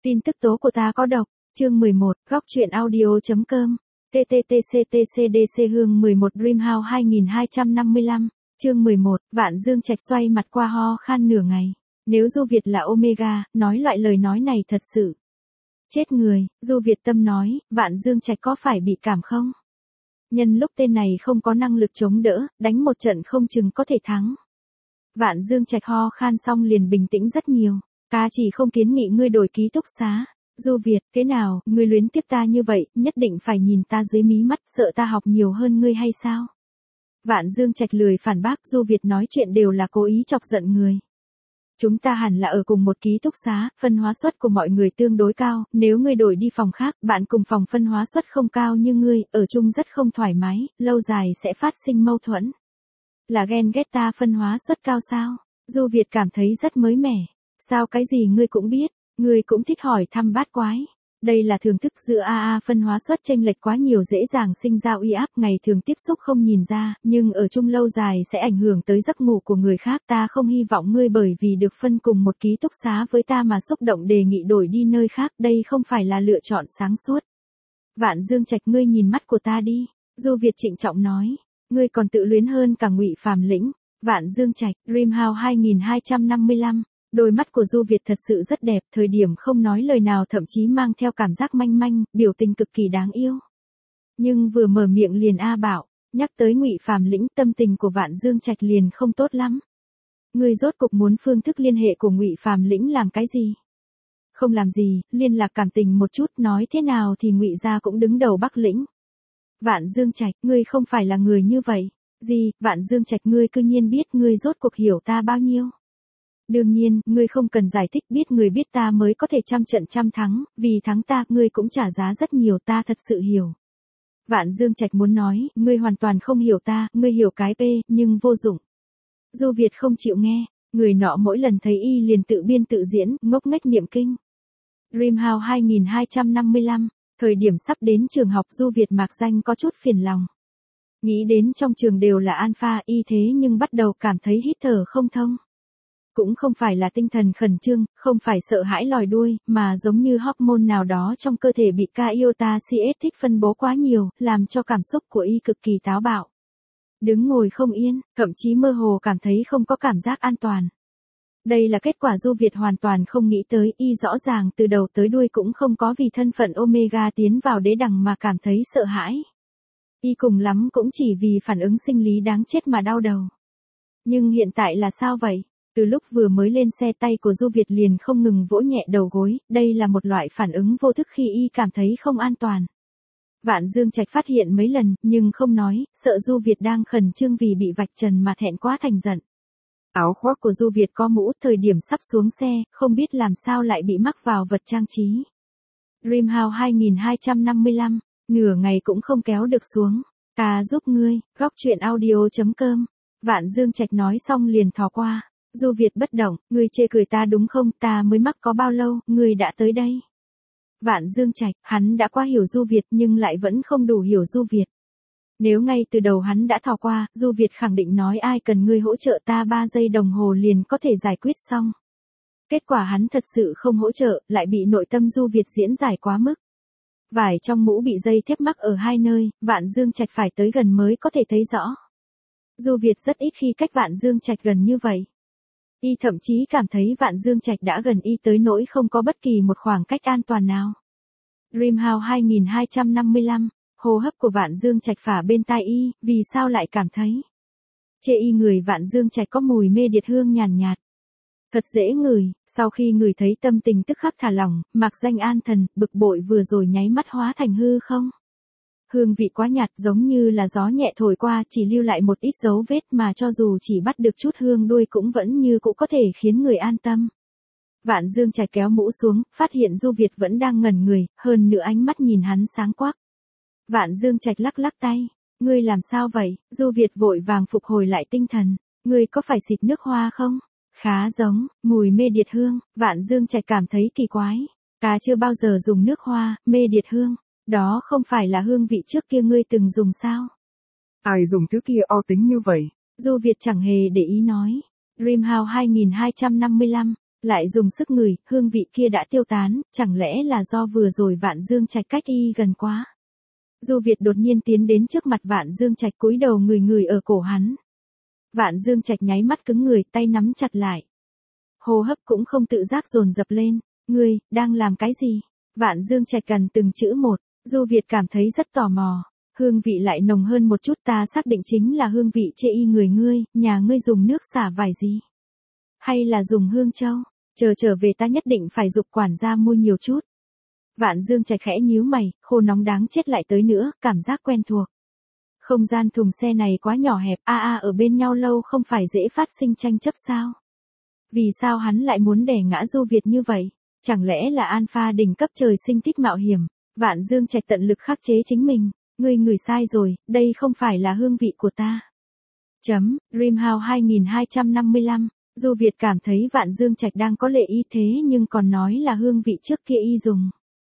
Tin tức tố của ta có độc, chương 11, góc truyện audio.com, TTTCTCDC Hương 11 Dreamhouse 2255, chương 11, Vạn Dương Trạch xoay mặt qua ho khan nửa ngày. Nếu Du Việt là Omega, nói loại lời nói này thật sự chết người. Du Việt Tâm nói, Vạn Dương Trạch có phải bị cảm không? Nhân lúc tên này không có năng lực chống đỡ, đánh một trận không chừng có thể thắng. Vạn Dương Trạch ho khan xong liền bình tĩnh rất nhiều. Ta chỉ không kiến nghị ngươi đổi ký túc xá. Du Việt, thế nào, ngươi luyến tiếc ta như vậy, nhất định phải nhìn ta dưới mí mắt, sợ ta học nhiều hơn ngươi hay sao? Vạn Dương Trạch lười phản bác. Du Việt nói chuyện đều là cố ý chọc giận người. Chúng ta hẳn là ở cùng một ký túc xá, phân hóa suất của mọi người tương đối cao, nếu ngươi đổi đi phòng khác, bạn cùng phòng phân hóa suất không cao như ngươi, ở chung rất không thoải mái, lâu dài sẽ phát sinh mâu thuẫn. Là ghen ghét ta phân hóa suất cao sao? Du Việt cảm thấy rất mới mẻ. Sao cái gì ngươi cũng biết, ngươi cũng thích hỏi thăm bát quái. Đây là thưởng thức giữa AA phân hóa suất chênh lệch quá nhiều dễ dàng sinh ra uy áp, ngày thường tiếp xúc không nhìn ra, nhưng ở chung lâu dài sẽ ảnh hưởng tới giấc ngủ của người khác. Ta không hy vọng ngươi bởi vì được phân cùng một ký túc xá với ta mà xúc động đề nghị đổi đi nơi khác, đây không phải là lựa chọn sáng suốt. Vạn Dương Trạch, ngươi nhìn mắt của ta đi. Du Việt trịnh trọng nói, ngươi còn tự luyến hơn cả Ngụy Phàm Lĩnh. Vạn Dương Trạch, Dreamhouse 2255. Đôi mắt của Du Việt thật sự rất đẹp, thời điểm không nói lời nào thậm chí mang theo cảm giác manh manh, biểu tình cực kỳ đáng yêu. Nhưng vừa mở miệng liền bảo, nhắc tới Ngụy Phàm Lĩnh, tâm tình của Vạn Dương Trạch liền không tốt lắm. Ngươi rốt cục muốn phương thức liên hệ của Ngụy Phàm Lĩnh làm cái gì? Không làm gì, liên lạc cảm tình một chút, nói thế nào thì Ngụy gia cũng đứng đầu Bắc Lĩnh. Vạn Dương Trạch, ngươi không phải là người như vậy. Gì, Vạn Dương Trạch, ngươi cư nhiên biết ngươi rốt cuộc hiểu ta bao nhiêu? Đương nhiên, ngươi không cần giải thích, biết người biết ta mới có thể trăm trận trăm thắng, vì thắng ta, ngươi cũng trả giá rất nhiều, ta thật sự hiểu. Vạn Dương Trạch muốn nói, ngươi hoàn toàn không hiểu ta, ngươi hiểu cái P, nhưng vô dụng. Du Việt không chịu nghe, người nọ mỗi lần thấy y liền tự biên tự diễn, ngốc nghếch niệm kinh. Dreamhouse 2255, thời điểm sắp đến trường học Du Việt mạc danh có chút phiền lòng. Nghĩ đến trong trường đều là alpha y thế nhưng bắt đầu cảm thấy hít thở không thông. Cũng không phải là tinh thần khẩn trương, không phải sợ hãi lòi đuôi, mà giống như hormone nào đó trong cơ thể bị iota CS thích phân bố quá nhiều, làm cho cảm xúc của y cực kỳ táo bạo. Đứng ngồi không yên, thậm chí mơ hồ cảm thấy không có cảm giác an toàn. Đây là kết quả Du Việt hoàn toàn không nghĩ tới, y rõ ràng từ đầu tới đuôi cũng không có vì thân phận Omega tiến vào đế đẳng mà cảm thấy sợ hãi. Y cùng lắm cũng chỉ vì phản ứng sinh lý đáng chết mà đau đầu. Nhưng hiện tại là sao vậy? Từ lúc vừa mới lên xe tay của Du Việt liền không ngừng vỗ nhẹ đầu gối, đây là một loại phản ứng vô thức khi y cảm thấy không an toàn. Vạn Dương Trạch phát hiện mấy lần, nhưng không nói, sợ Du Việt đang khẩn trương vì bị vạch trần mà thẹn quá thành giận. Áo khoác của Du Việt có mũ, thời điểm sắp xuống xe, không biết làm sao lại bị mắc vào vật trang trí. Dreamhouse 2255, nửa ngày cũng không kéo được xuống. Ta giúp ngươi, góc truyện audio.com. Vạn Dương Trạch nói xong liền thò qua. Du Việt bất động, ngươi chê cười ta đúng không, ta mới mắc có bao lâu, ngươi đã tới đây. Vạn Dương Trạch, hắn đã qua hiểu Du Việt nhưng lại vẫn không đủ hiểu Du Việt. Nếu ngay từ đầu hắn đã thò qua, Du Việt khẳng định nói ai cần ngươi hỗ trợ ta 3 giây đồng hồ liền có thể giải quyết xong. Kết quả hắn thật sự không hỗ trợ, lại bị nội tâm Du Việt diễn giải quá mức. Vải trong mũ bị dây thép mắc ở hai nơi, Vạn Dương Trạch phải tới gần mới có thể thấy rõ. Du Việt rất ít khi cách Vạn Dương Trạch gần như vậy. Y thậm chí cảm thấy Vạn Dương Trạch đã gần y tới nỗi không có bất kỳ một khoảng cách an toàn nào. Dreamhouse 2255, hô hấp của Vạn Dương Trạch phả bên tai y, vì sao lại cảm thấy chê y người Vạn Dương Trạch có mùi mê điệt hương nhàn nhạt. Thật dễ ngửi, sau khi ngửi thấy tâm tình tức khắc thả lỏng, mạc danh an thần, bực bội vừa rồi nháy mắt hóa thành hư không. Hương vị quá nhạt giống như là gió nhẹ thổi qua chỉ lưu lại một ít dấu vết mà cho dù chỉ bắt được chút hương đuôi cũng vẫn như cũ có thể khiến người an tâm. Vạn Dương Trạch kéo mũ xuống, phát hiện Du Việt vẫn đang ngẩn người, hơn nữa ánh mắt nhìn hắn sáng quắc. Vạn Dương Trạch lắc lắc tay, ngươi làm sao vậy? Du Việt vội vàng phục hồi lại tinh thần, ngươi có phải xịt nước hoa không? Khá giống, mùi mê điệt hương, Vạn Dương Trạch cảm thấy kỳ quái. Ta chưa bao giờ dùng nước hoa, mê điệt hương. Đó không phải là hương vị trước kia ngươi từng dùng sao? Ai dùng thứ kia o tính như vậy? Du Việt chẳng hề để ý nói. Dreamhouse 2255, Lại dùng sức ngửi, hương vị kia đã tiêu tán, chẳng lẽ là do vừa rồi Vạn Dương Trạch cách y gần quá. Du Việt đột nhiên tiến đến trước mặt Vạn Dương Trạch cúi đầu ngửi ở cổ hắn. Vạn Dương Trạch nháy mắt cứng người, tay nắm chặt lại. Hô hấp cũng không tự giác dồn dập lên. Ngươi, đang làm cái gì? Vạn Dương Trạch gần từng chữ một, Du Việt cảm thấy rất tò mò. Hương vị lại nồng hơn một chút, ta xác định chính là hương vị chê y người ngươi, nhà ngươi dùng nước xả vải gì? Hay là dùng hương châu? Trở về ta nhất định phải giục quản gia mua nhiều chút. Vạn Dương Trạch khẽ nhíu mày, khô nóng đáng chết lại tới nữa, cảm giác quen thuộc. Không gian thùng xe này quá nhỏ hẹp, ở bên nhau lâu không phải dễ phát sinh tranh chấp sao? Vì sao hắn lại muốn đè ngã Du Việt như vậy? Chẳng lẽ là alpha đỉnh cấp trời sinh thích mạo hiểm? Vạn Dương Trạch tận lực khắc chế chính mình. Ngươi ngửi sai rồi, đây không phải là hương vị của ta. Dreamhouse 2255, Du Việt cảm thấy Vạn Dương Trạch đang có lệ y thế nhưng còn nói là hương vị trước kia y dùng.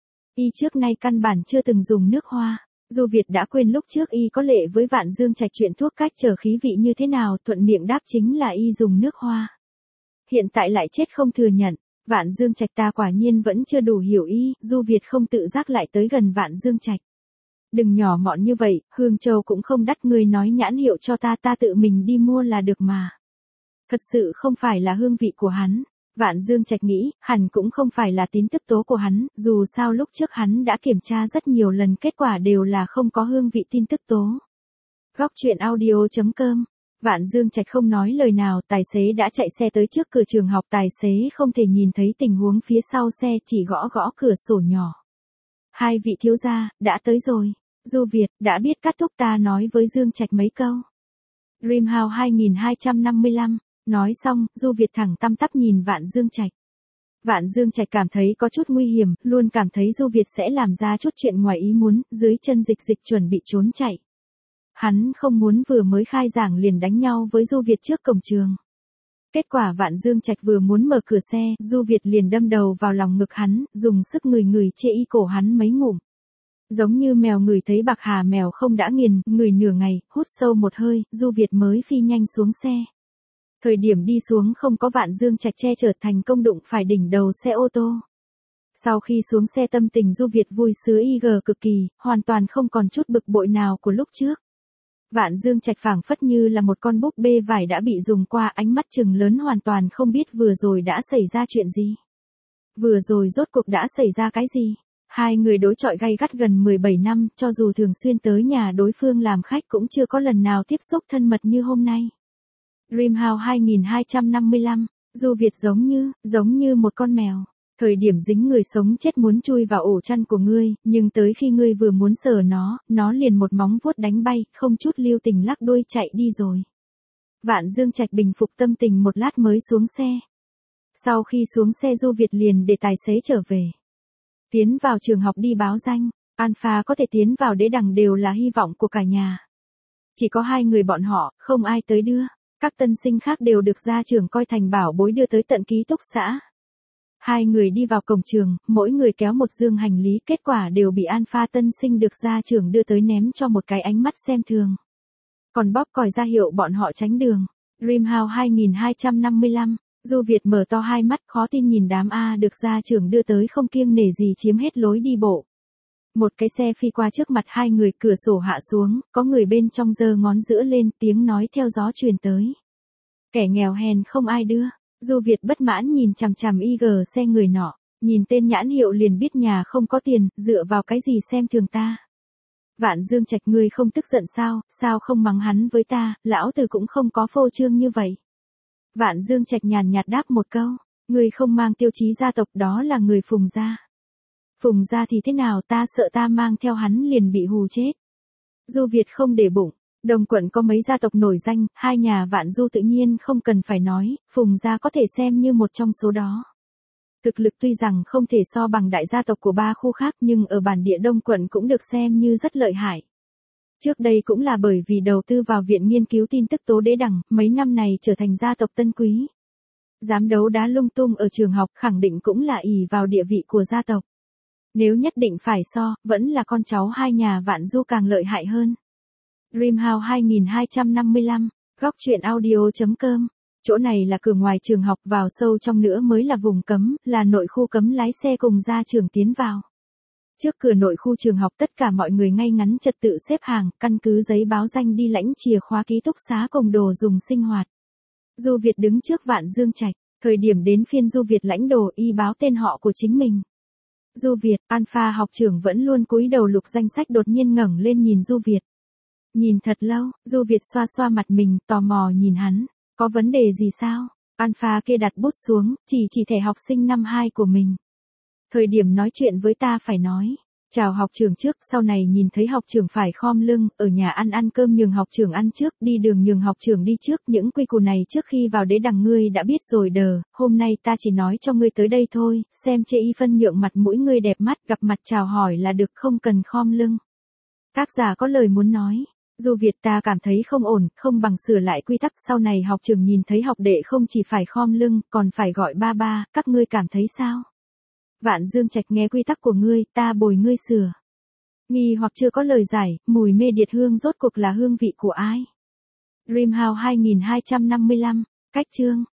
Y trước nay căn bản chưa từng dùng nước hoa. Du Việt đã quên lúc trước y có lệ với Vạn Dương Trạch chuyện thuốc cách trở khí vị như thế nào, thuận miệng đáp chính là y dùng nước hoa. Hiện tại lại chết không thừa nhận. Vạn Dương Trạch ta quả nhiên vẫn chưa đủ hiểu y, Du Việt không tự giác lại tới gần Vạn Dương Trạch. Đừng nhỏ mọn như vậy, hương châu cũng không đắt, ngươi nói nhãn hiệu cho ta tự mình đi mua là được mà. Thật sự không phải là hương vị của hắn. Vạn Dương Trạch nghĩ, hẳn cũng không phải là tín tức tố của hắn, dù sao lúc trước hắn đã kiểm tra rất nhiều lần kết quả đều là không có hương vị tin tức tố. Góc truyện audio.com. Vạn Dương Trạch không nói lời nào, tài xế đã chạy xe tới trước cửa trường học, tài xế không thể nhìn thấy tình huống phía sau xe, chỉ gõ cửa sổ nhỏ. Hai vị thiếu gia, đã tới rồi. Du Việt, đã biết cắt thúc ta nói với Dương Trạch mấy câu. Dreamhouse 2255, nói xong, Du Việt thẳng tăm tắp nhìn Vạn Dương Trạch. Vạn Dương Trạch cảm thấy có chút nguy hiểm, luôn cảm thấy Du Việt sẽ làm ra chút chuyện ngoài ý muốn, dưới chân dịch chuẩn bị trốn chạy. Hắn không muốn vừa mới khai giảng liền đánh nhau với Du Việt trước cổng trường. Kết quả Vạn Dương Trạch vừa muốn mở cửa xe, Du Việt liền đâm đầu vào lòng ngực hắn, dùng sức ngửi chê y cổ hắn mấy ngụm. Giống như mèo ngửi thấy bạc hà mèo không đã nghiền, ngửi nửa ngày, hút sâu một hơi, Du Việt mới phi nhanh xuống xe. Thời điểm đi xuống không có Vạn Dương Trạch che chở, thành công đụng phải đỉnh đầu xe ô tô. Sau khi xuống xe tâm tình Du Việt vui sướng cực kỳ, hoàn toàn không còn chút bực bội nào của lúc trước. Vạn Dương Trạch phảng phất như là một con búp bê vải đã bị dùng qua, ánh mắt trừng lớn hoàn toàn không biết vừa rồi đã xảy ra chuyện gì. Vừa rồi rốt cuộc đã xảy ra cái gì? Hai người đối chọi gay gắt gần 17 năm, cho dù thường xuyên tới nhà đối phương làm khách cũng chưa có lần nào tiếp xúc thân mật như hôm nay. Dreamhouse 2255, Du Việt giống như một con mèo. Thời điểm dính người sống chết muốn chui vào ổ chăn của ngươi, nhưng tới khi ngươi vừa muốn sờ nó liền một móng vuốt đánh bay, không chút lưu tình lắc đuôi chạy đi rồi. Vạn Dương Trạch bình phục tâm tình một lát mới xuống xe. Sau khi xuống xe Du Việt liền để tài xế trở về. Tiến vào trường học đi báo danh, Alpha có thể tiến vào đế đẳng đều là hy vọng của cả nhà. Chỉ có hai người bọn họ, không ai tới đưa, các tân sinh khác đều được gia trưởng coi thành bảo bối đưa tới tận ký túc xá. Hai người đi vào cổng trường, mỗi người kéo một dương hành lý, kết quả đều bị Alpha tân sinh được gia trưởng đưa tới ném cho một cái ánh mắt xem thường. Còn bóp còi ra hiệu bọn họ tránh đường. Dreamhouse 2255, Du Việt mở to hai mắt khó tin nhìn đám A được gia trưởng đưa tới không kiêng nể gì chiếm hết lối đi bộ. Một cái xe phi qua trước mặt hai người, cửa sổ hạ xuống, có người bên trong giơ ngón giữa lên, tiếng nói theo gió truyền tới. Kẻ nghèo hèn không ai đưa. Du Việt bất mãn nhìn chằm chằm xe người nọ, nhìn tên nhãn hiệu liền biết nhà không có tiền, dựa vào cái gì xem thường ta. Vạn Dương Trạch, ngươi không tức giận sao không mắng hắn với ta, lão tử cũng không có phô trương như vậy. Vạn Dương Trạch nhàn nhạt đáp một câu, ngươi không mang tiêu chí gia tộc, đó là người Phùng gia. Phùng gia thì thế nào, ta sợ ta mang theo hắn liền bị hù chết. Du Việt không để bụng. Đồng quận có mấy gia tộc nổi danh, hai nhà Vạn Du tự nhiên không cần phải nói, Phùng gia có thể xem như một trong số đó. Thực lực tuy rằng không thể so bằng đại gia tộc của ba khu khác nhưng ở bản địa Đông quận cũng được xem như rất lợi hại. Trước đây cũng là bởi vì đầu tư vào viện nghiên cứu tin tức tố đế đẳng, mấy năm này trở thành gia tộc tân quý. Dám đấu đá lung tung ở trường học, khẳng định cũng là ỷ vào địa vị của gia tộc. Nếu nhất định phải so, vẫn là con cháu hai nhà Vạn Du càng lợi hại hơn. Dreamhouse 2255, góc truyện audio.com Chỗ này là cửa ngoài trường học, vào sâu trong nữa mới là vùng cấm, là nội khu cấm lái xe cùng ra trường tiến vào. Trước cửa nội khu trường học tất cả mọi người ngay ngắn trật tự xếp hàng, căn cứ giấy báo danh đi lãnh chìa khóa ký túc xá cùng đồ dùng sinh hoạt. Du Việt đứng trước Vạn Dương Trạch, thời điểm đến phiên Du Việt lãnh đồ y báo tên họ của chính mình. Du Việt, Alpha học trưởng vẫn luôn cúi đầu lục danh sách đột nhiên ngẩng lên nhìn Du Việt. Nhìn thật lâu, Du Việt xoa xoa mặt mình, tò mò nhìn hắn, có vấn đề gì sao? Alpha kia đặt bút xuống, chỉ thẻ học sinh năm 2 của mình. Thời điểm nói chuyện với ta phải nói, chào học trưởng trước, sau này nhìn thấy học trưởng phải khom lưng, ở nhà ăn cơm nhường học trưởng ăn trước, đi đường nhường học trưởng đi trước, những quy củ này trước khi vào đế đằng ngươi đã biết rồi đờ, hôm nay ta chỉ nói cho ngươi tới đây thôi, xem chê y phân nhượng mặt mũi ngươi đẹp mắt, gặp mặt chào hỏi là được, không cần khom lưng. Tác giả có lời muốn nói. Du Việt, ta cảm thấy không ổn, không bằng sửa lại quy tắc, sau này học trưởng nhìn thấy học đệ không chỉ phải khom lưng, còn phải gọi ba ba, các ngươi cảm thấy sao? Vạn Dương Trạch, nghe quy tắc của ngươi, ta bồi ngươi sửa. Nghi hoặc chưa có lời giải, mùi mê điệt hương rốt cuộc là hương vị của ai? Dreamhouse 2255, cách chương.